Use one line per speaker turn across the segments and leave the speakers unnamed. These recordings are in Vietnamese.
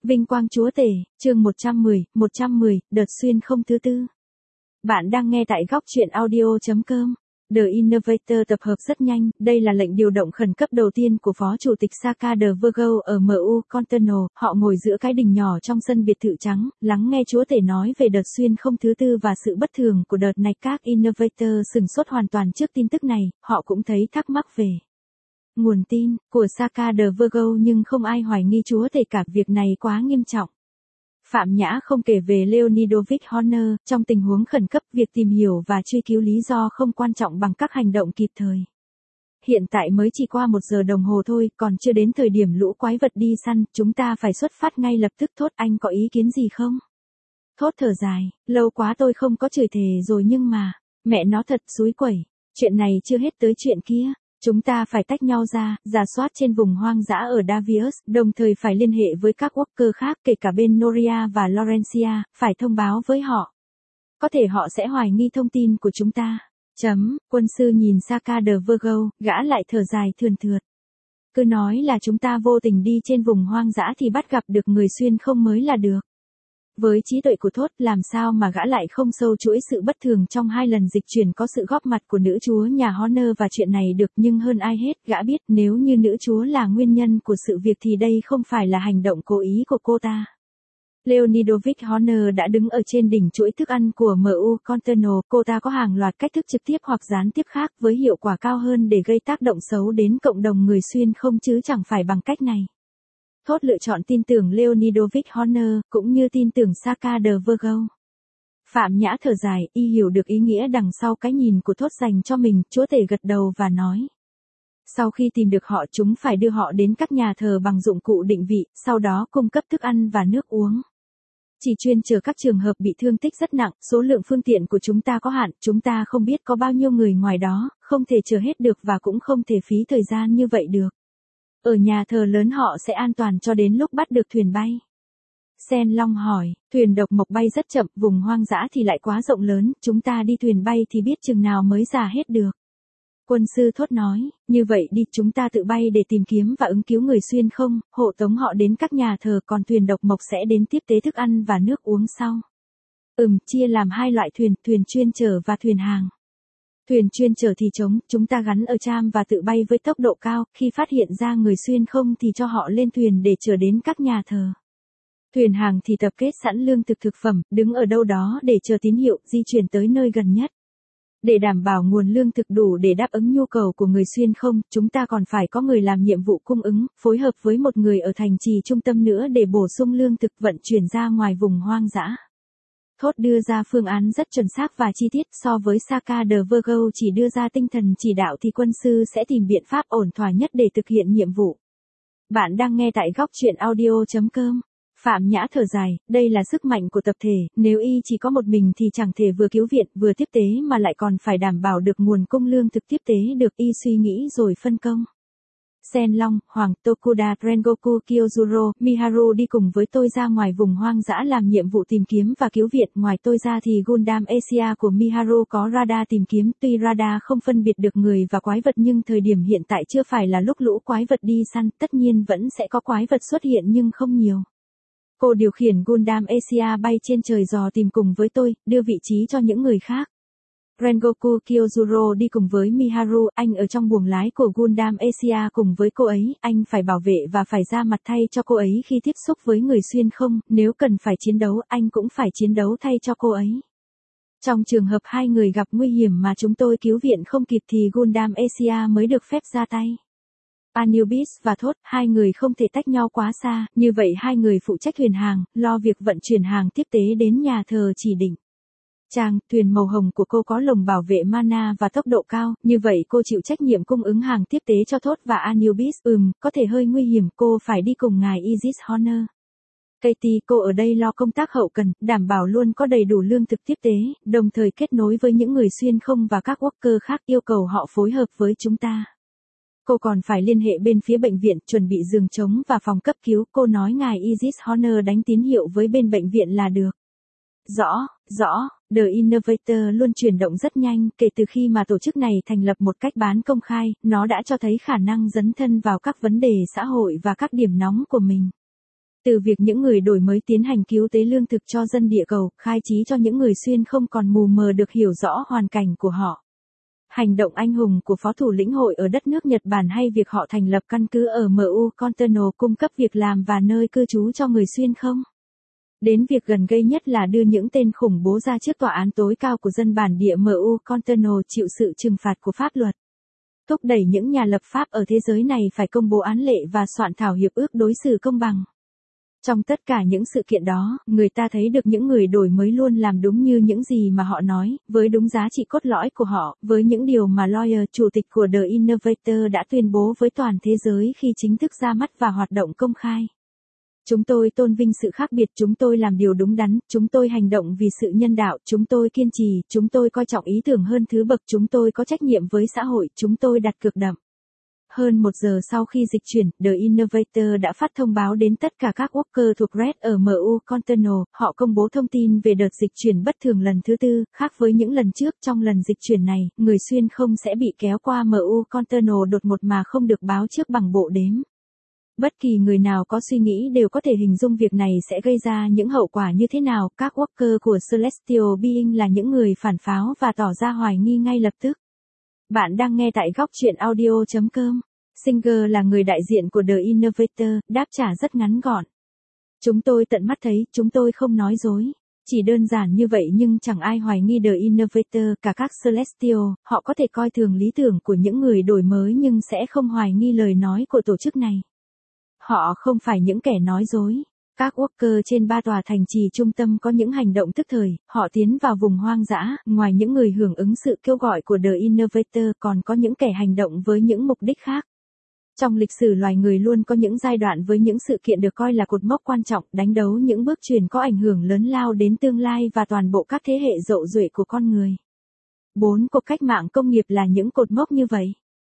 Vinh quang chúa tể, chương 110, đợt xuyên không thứ tư. Bạn đang nghe tại góc truyện audio.com. The Innovator tập hợp rất nhanh, đây là lệnh điều động khẩn cấp đầu tiên của Phó Chủ tịch Saka de Virgo ở MU Continental. Họ ngồi giữa cái đình nhỏ trong sân biệt thự trắng, lắng nghe chúa tể nói về đợt xuyên không thứ tư và sự bất thường của đợt này. Các Innovator sửng sốt hoàn toàn trước tin tức này, họ cũng thấy thắc mắc về nguồn tin của Saka de Virgo, nhưng không ai hoài nghi chúa tể cả, việc này quá nghiêm trọng. Phạm Nhã không kể về Leonidovich Horner, trong tình huống khẩn cấp, việc tìm hiểu và truy cứu lý do không quan trọng bằng các hành động kịp thời. Hiện tại mới chỉ qua 1 giờ đồng hồ thôi, còn chưa đến thời điểm lũ quái vật đi săn, chúng ta phải xuất phát ngay lập tức. Thốt, anh có ý kiến gì không? Thốt thở dài, lâu quá tôi không có chửi thề rồi nhưng mà, mẹ nó thật xúi quẩy, chuyện này chưa hết tới chuyện kia. Chúng ta phải tách nhau ra, rà soát trên vùng hoang dã ở Davius, đồng thời phải liên hệ với các worker khác kể cả bên Noria và Laurencia, phải thông báo với họ. Có thể họ sẽ hoài nghi thông tin của chúng ta. Quân sư nhìn Saka de Virgo, gã lại thở dài thườn thượt. Cứ nói là chúng ta vô tình đi trên vùng hoang dã thì bắt gặp được người xuyên không mới là được. Với trí tuệ của Thốt, làm sao mà gã lại không sâu chuỗi sự bất thường trong 2 lần dịch chuyển có sự góp mặt của nữ chúa nhà Horner và chuyện này được. Nhưng hơn ai hết, gã biết nếu như nữ chúa là nguyên nhân của sự việc thì đây không phải là hành động cố ý của cô ta. Leonidovich Horner đã đứng ở trên đỉnh chuỗi thức ăn của MU Continental. Cô ta có hàng loạt cách thức trực tiếp hoặc gián tiếp khác với hiệu quả cao hơn để gây tác động xấu đến cộng đồng người xuyên không, chứ chẳng phải bằng cách này. Thốt lựa chọn tin tưởng Leonidovich Horner, cũng như tin tưởng Saka de Virgo. Phạm Nhã thở dài, y hiểu được ý nghĩa đằng sau cái nhìn của Thốt dành cho mình. Chúa tể gật đầu và nói. Sau khi tìm được họ, chúng phải đưa họ đến các nhà thờ bằng dụng cụ định vị, sau đó cung cấp thức ăn và nước uống. Chỉ chuyên chở các trường hợp bị thương tích rất nặng, số lượng phương tiện của chúng ta có hạn, chúng ta không biết có bao nhiêu người ngoài đó, không thể chở hết được và cũng không thể phí thời gian như vậy được. Ở nhà thờ lớn họ sẽ an toàn cho đến lúc bắt được thuyền bay. Sen Long hỏi, thuyền độc mộc bay rất chậm, vùng hoang dã thì lại quá rộng lớn, chúng ta đi thuyền bay thì biết chừng nào mới ra hết được. Quân sư Thốt nói, như vậy đi, chúng ta tự bay để tìm kiếm và ứng cứu người xuyên không, hộ tống họ đến các nhà thờ, còn thuyền độc mộc sẽ đến tiếp tế thức ăn và nước uống sau. Chia làm 2 loại thuyền, thuyền chuyên chở và thuyền hàng. Thuyền chuyên chở thì trống, chúng ta gắn ở tram và tự bay với tốc độ cao, khi phát hiện ra người xuyên không thì cho họ lên thuyền để chở đến các nhà thờ. Thuyền hàng thì tập kết sẵn lương thực thực phẩm, đứng ở đâu đó để chờ tín hiệu, di chuyển tới nơi gần nhất. Để đảm bảo nguồn lương thực đủ để đáp ứng nhu cầu của người xuyên không, chúng ta còn phải có người làm nhiệm vụ cung ứng, phối hợp với một người ở thành trì trung tâm nữa để bổ sung lương thực vận chuyển ra ngoài vùng hoang dã. Thốt đưa ra phương án rất chuẩn xác và chi tiết, so với Saka de Virgo chỉ đưa ra tinh thần chỉ đạo thì quân sư sẽ tìm biện pháp ổn thỏa nhất để thực hiện nhiệm vụ. Bạn đang nghe tại góc truyện audio.com. Phạm Nhã thở dài, đây là sức mạnh của tập thể, nếu y chỉ có một mình thì chẳng thể vừa cứu viện vừa tiếp tế mà lại còn phải đảm bảo được nguồn cung lương thực tiếp tế được. Y suy nghĩ rồi phân công. Sen Long, Hoàng, Tokuda, Rengoku, Kyojuro, Miharu đi cùng với tôi ra ngoài vùng hoang dã làm nhiệm vụ tìm kiếm và cứu viện. Ngoài tôi ra thì Gundam Asia của Miharu có radar tìm kiếm, tuy radar không phân biệt được người và quái vật nhưng thời điểm hiện tại chưa phải là lúc lũ quái vật đi săn, tất nhiên vẫn sẽ có quái vật xuất hiện nhưng không nhiều. Cô điều khiển Gundam Asia bay trên trời dò tìm cùng với tôi, đưa vị trí cho những người khác. Rengoku Kyojuro đi cùng với Miharu, anh ở trong buồng lái của Gundam Asia cùng với cô ấy, anh phải bảo vệ và phải ra mặt thay cho cô ấy khi tiếp xúc với người xuyên không, nếu cần phải chiến đấu, anh cũng phải chiến đấu thay cho cô ấy. Trong trường hợp 2 người gặp nguy hiểm mà chúng tôi cứu viện không kịp thì Gundam Asia mới được phép ra tay. Anubis và Thốt, 2 người không thể tách nhau quá xa, như vậy 2 người phụ trách thuyền hàng, lo việc vận chuyển hàng tiếp tế đến nhà thờ chỉ định. Trang, thuyền màu hồng của cô có lồng bảo vệ mana và tốc độ cao, như vậy cô chịu trách nhiệm cung ứng hàng tiếp tế cho Thốt và Anubis. Có thể hơi nguy hiểm, cô phải đi cùng ngài Isis Horner. Katie, cô ở đây lo công tác hậu cần, đảm bảo luôn có đầy đủ lương thực tiếp tế, đồng thời kết nối với những người xuyên không và các worker khác, yêu cầu họ phối hợp với chúng ta. Cô còn phải liên hệ bên phía bệnh viện, chuẩn bị giường trống và phòng cấp cứu. Cô nói ngài Isis Horner đánh tín hiệu với bên bệnh viện là được. Rõ, The Innovator luôn chuyển động rất nhanh, kể từ khi mà tổ chức này thành lập một cách bán công khai, nó đã cho thấy khả năng dấn thân vào các vấn đề xã hội và các điểm nóng của mình. Từ việc những người đổi mới tiến hành cứu tế lương thực cho dân địa cầu, khai trí cho những người xuyên không còn mù mờ được hiểu rõ hoàn cảnh của họ. Hành động anh hùng của phó thủ lĩnh hội ở đất nước Nhật Bản hay việc họ thành lập căn cứ ở MU Container cung cấp việc làm và nơi cư trú cho người xuyên không. Đến việc gần gây nhất là đưa những tên khủng bố ra trước tòa án tối cao của dân bản địa MU Container chịu sự trừng phạt của pháp luật. Thúc đẩy những nhà lập pháp ở thế giới này phải công bố án lệ và soạn thảo hiệp ước đối xử công bằng. Trong tất cả những sự kiện đó, người ta thấy được những người đổi mới luôn làm đúng như những gì mà họ nói, với đúng giá trị cốt lõi của họ, với những điều mà Lawyer, chủ tịch của The Innovator đã tuyên bố với toàn thế giới khi chính thức ra mắt và hoạt động công khai. Chúng tôi tôn vinh sự khác biệt, chúng tôi làm điều đúng đắn, chúng tôi hành động vì sự nhân đạo, chúng tôi kiên trì, chúng tôi coi trọng ý tưởng hơn thứ bậc, chúng tôi có trách nhiệm với xã hội, chúng tôi đặt cược đậm. Hơn 1 giờ sau khi dịch chuyển, The Innovator đã phát thông báo đến tất cả các worker thuộc Red ở MU Container. Họ công bố thông tin về đợt dịch chuyển bất thường lần thứ 4, khác với những lần trước. Trong lần dịch chuyển này, người xuyên không sẽ bị kéo qua MU Container đột ngột mà không được báo trước bằng bộ đếm. Bất kỳ người nào có suy nghĩ đều có thể hình dung việc này sẽ gây ra những hậu quả như thế nào. Các worker của Celestial Being là những người phản pháo và tỏ ra hoài nghi ngay lập tức. Bạn đang nghe tại góc chuyện audio.com. Singer là người đại diện của The Innovator, đáp trả rất ngắn gọn. Chúng tôi tận mắt thấy, chúng tôi không nói dối. Chỉ đơn giản như vậy nhưng chẳng ai hoài nghi The Innovator, cả các Celestial, họ có thể coi thường lý tưởng của những người đổi mới nhưng sẽ không hoài nghi lời nói của tổ chức này. Họ không phải những kẻ nói dối. Các worker trên 3 tòa thành trì trung tâm có những hành động tức thời, họ tiến vào vùng hoang dã, ngoài những người hưởng ứng sự kêu gọi của The Innovator còn có những kẻ hành động với những mục đích khác. Trong lịch sử loài người luôn có những giai đoạn với những sự kiện được coi là cột mốc quan trọng, đánh dấu những bước chuyển có ảnh hưởng lớn lao đến tương lai và toàn bộ các thế hệ hậu duệ của con người. 4 cuộc cách mạng công nghiệp là những cột mốc như vậy.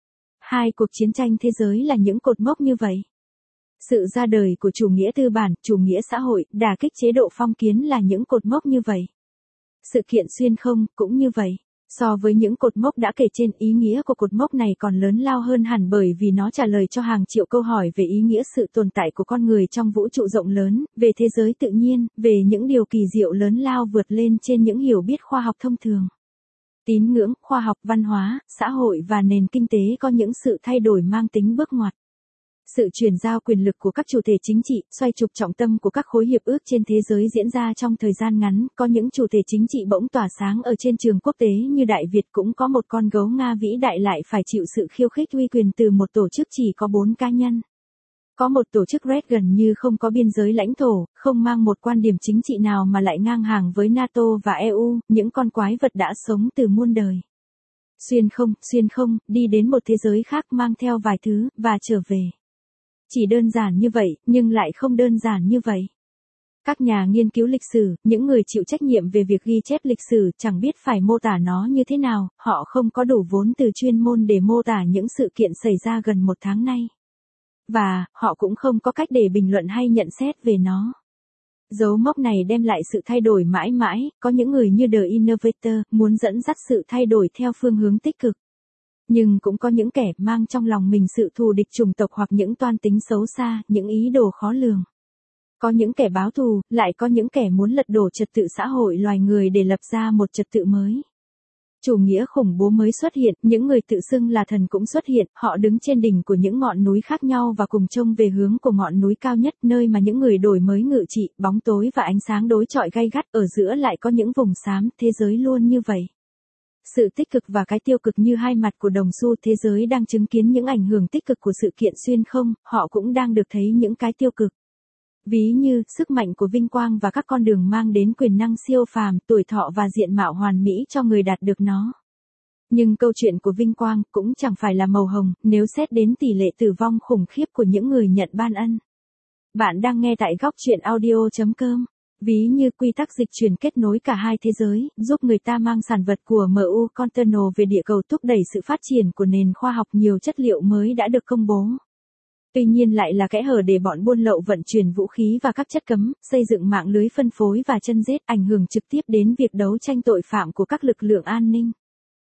2 cuộc chiến tranh thế giới là những cột mốc như vậy. Sự ra đời của chủ nghĩa tư bản, chủ nghĩa xã hội, đả kích chế độ phong kiến là những cột mốc như vậy. Sự kiện xuyên không cũng như vậy. So với những cột mốc đã kể trên, ý nghĩa của cột mốc này còn lớn lao hơn hẳn bởi vì nó trả lời cho hàng triệu câu hỏi về ý nghĩa sự tồn tại của con người trong vũ trụ rộng lớn, về thế giới tự nhiên, về những điều kỳ diệu lớn lao vượt lên trên những hiểu biết khoa học thông thường. Tín ngưỡng, khoa học, văn hóa, xã hội và nền kinh tế có những sự thay đổi mang tính bước ngoặt. Sự chuyển giao quyền lực của các chủ thể chính trị, xoay trục trọng tâm của các khối hiệp ước trên thế giới diễn ra trong thời gian ngắn, có những chủ thể chính trị bỗng tỏa sáng ở trên trường quốc tế như Đại Việt, cũng có một con gấu Nga vĩ đại lại phải chịu sự khiêu khích uy quyền từ một tổ chức chỉ có 4 cá nhân. Có một tổ chức Red gần như không có biên giới lãnh thổ, không mang một quan điểm chính trị nào mà lại ngang hàng với NATO và EU, những con quái vật đã sống từ muôn đời. Xuyên không, đi đến một thế giới khác mang theo vài thứ, và trở về. Chỉ đơn giản như vậy, nhưng lại không đơn giản như vậy. Các nhà nghiên cứu lịch sử, những người chịu trách nhiệm về việc ghi chép lịch sử, chẳng biết phải mô tả nó như thế nào, họ không có đủ vốn từ chuyên môn để mô tả những sự kiện xảy ra gần 1 tháng nay. Và, họ cũng không có cách để bình luận hay nhận xét về nó. Dấu mốc này đem lại sự thay đổi mãi mãi, có những người như The Innovator, muốn dẫn dắt sự thay đổi theo phương hướng tích cực. Nhưng cũng có những kẻ mang trong lòng mình sự thù địch chủng tộc hoặc những toan tính xấu xa, những ý đồ khó lường. Có những kẻ báo thù, lại có những kẻ muốn lật đổ trật tự xã hội loài người để lập ra một trật tự mới. Chủ nghĩa khủng bố mới xuất hiện, những người tự xưng là thần cũng xuất hiện, họ đứng trên đỉnh của những ngọn núi khác nhau và cùng trông về hướng của ngọn núi cao nhất, nơi mà những người đổi mới ngự trị, bóng tối và ánh sáng đối chọi gay gắt, ở giữa lại có những vùng xám, thế giới luôn như vậy. Sự tích cực và cái tiêu cực như hai mặt của đồng xu, thế giới đang chứng kiến những ảnh hưởng tích cực của sự kiện xuyên không, họ cũng đang được thấy những cái tiêu cực. Ví như, sức mạnh của vinh quang và các con đường mang đến quyền năng siêu phàm, tuổi thọ và diện mạo hoàn mỹ cho người đạt được nó. Nhưng câu chuyện của vinh quang cũng chẳng phải là màu hồng, nếu xét đến tỷ lệ tử vong khủng khiếp của những người nhận ban ân. Bạn đang nghe tại góc chuyện audio.com. Ví như quy tắc dịch chuyển kết nối cả hai thế giới, giúp người ta mang sản vật của MU Container về địa cầu, thúc đẩy sự phát triển của nền khoa học, nhiều chất liệu mới đã được công bố. Tuy nhiên lại là kẽ hở để bọn buôn lậu vận chuyển vũ khí và các chất cấm, xây dựng mạng lưới phân phối và chân rết, ảnh hưởng trực tiếp đến việc đấu tranh tội phạm của các lực lượng an ninh.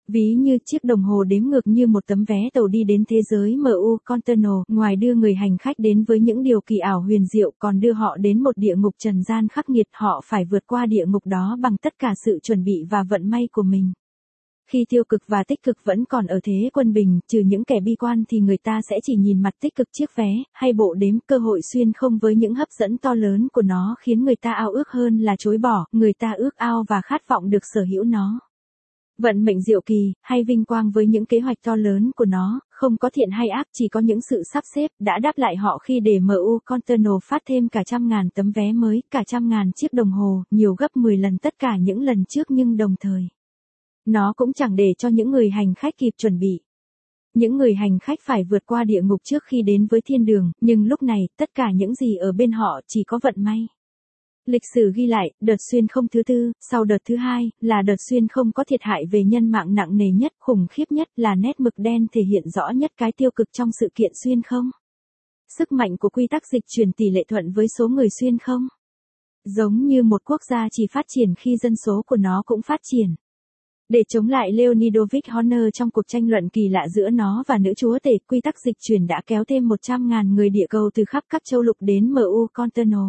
Ví như chiếc đồng hồ đếm ngược như một tấm vé tàu đi đến thế giới MU Container, ngoài đưa người hành khách đến với những điều kỳ ảo huyền diệu còn đưa họ đến một địa ngục trần gian khắc nghiệt, họ phải vượt qua địa ngục đó bằng tất cả sự chuẩn bị và vận may của mình. Khi tiêu cực và tích cực vẫn còn ở thế quân bình, trừ những kẻ bi quan thì người ta sẽ chỉ nhìn mặt tích cực chiếc vé, hay bộ đếm cơ hội xuyên không với những hấp dẫn to lớn của nó khiến người ta ao ước hơn là chối bỏ, người ta ước ao và khát vọng được sở hữu nó. Vận mệnh diệu kỳ, hay vinh quang với những kế hoạch to lớn của nó, không có thiện hay ác, chỉ có những sự sắp xếp, đã đáp lại họ khi để MU Container phát thêm cả 100.000 tấm vé mới, cả 100.000 chiếc đồng hồ, nhiều gấp 10 lần tất cả những lần trước nhưng đồng thời. Nó cũng chẳng để cho những người hành khách kịp chuẩn bị. Những người hành khách phải vượt qua địa ngục trước khi đến với thiên đường, nhưng lúc này, tất cả những gì ở bên họ chỉ có vận may. Lịch sử ghi lại, đợt xuyên không thứ tư, sau đợt thứ hai, là đợt xuyên không có thiệt hại về nhân mạng nặng nề nhất, khủng khiếp nhất, là nét mực đen thể hiện rõ nhất cái tiêu cực trong sự kiện xuyên không. Sức mạnh của quy tắc dịch chuyển tỷ lệ thuận với số người xuyên không. Giống như một quốc gia chỉ phát triển khi dân số của nó cũng phát triển. Để chống lại Leonidovich Horner trong cuộc tranh luận kỳ lạ giữa nó và nữ chúa tể, quy tắc dịch chuyển đã kéo thêm 100.000 người địa cầu từ khắp các châu lục đến MU Container.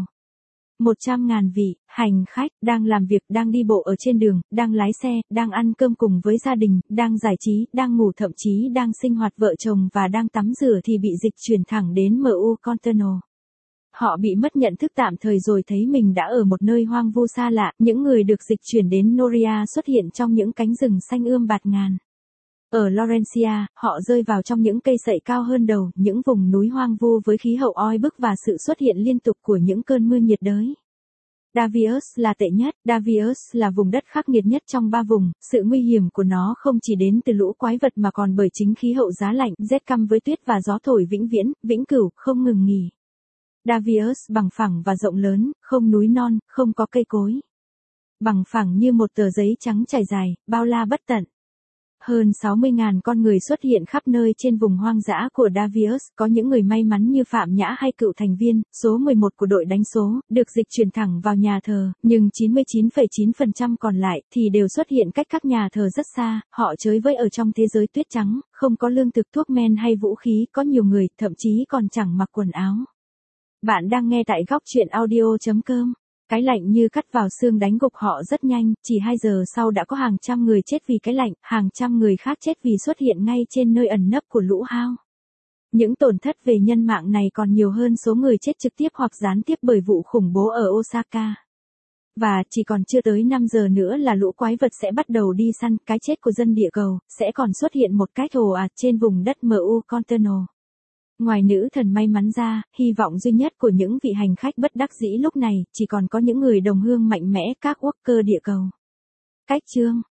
100.000 vị hành khách đang làm việc, đang đi bộ ở trên đường, đang lái xe, đang ăn cơm cùng với gia đình, đang giải trí, đang ngủ, thậm chí đang sinh hoạt vợ chồng và đang tắm rửa thì bị dịch chuyển thẳng đến MU Container. Họ bị mất nhận thức tạm thời rồi thấy mình đã ở một nơi hoang vu xa lạ, những người được dịch chuyển đến Noria xuất hiện trong những cánh rừng xanh ươm bạt ngàn. Ở Laurentia, họ rơi vào trong những cây sậy cao hơn đầu, những vùng núi hoang vu với khí hậu oi bức và sự xuất hiện liên tục của những cơn mưa nhiệt đới. Davius là tệ nhất, Davius là vùng đất khắc nghiệt nhất trong 3 vùng, sự nguy hiểm của nó không chỉ đến từ lũ quái vật mà còn bởi chính khí hậu giá lạnh, rét căm với tuyết và gió thổi vĩnh viễn, vĩnh cửu, không ngừng nghỉ. Davius bằng phẳng và rộng lớn, không núi non, không có cây cối. Bằng phẳng như một tờ giấy trắng trải dài, bao la bất tận. Hơn 60.000 con người xuất hiện khắp nơi trên vùng hoang dã của Davius, có những người may mắn như Phạm Nhã hay cựu thành viên, số 11 của đội đánh số, được dịch chuyển thẳng vào nhà thờ, nhưng 99,9% còn lại thì đều xuất hiện cách các nhà thờ rất xa, họ chơi vơi ở trong thế giới tuyết trắng, không có lương thực, thuốc men hay vũ khí, có nhiều người, thậm chí còn chẳng mặc quần áo. Bạn đang nghe tại góc truyện audio.com. Cái lạnh như cắt vào xương đánh gục họ rất nhanh, chỉ 2 giờ sau đã có hàng trăm người chết vì cái lạnh, hàng trăm người khác chết vì xuất hiện ngay trên nơi ẩn nấp của lũ hao. Những tổn thất về nhân mạng này còn nhiều hơn số người chết trực tiếp hoặc gián tiếp bởi vụ khủng bố ở Osaka. Và chỉ còn chưa tới 5 giờ nữa là lũ quái vật sẽ bắt đầu đi săn, cái chết của dân địa cầu sẽ còn xuất hiện một cách ồ ạt trên vùng đất MU Container. Ngoài nữ thần may mắn ra, hy vọng duy nhất của những vị hành khách bất đắc dĩ lúc này, chỉ còn có những người đồng hương mạnh mẽ, các worker địa cầu. Cách chương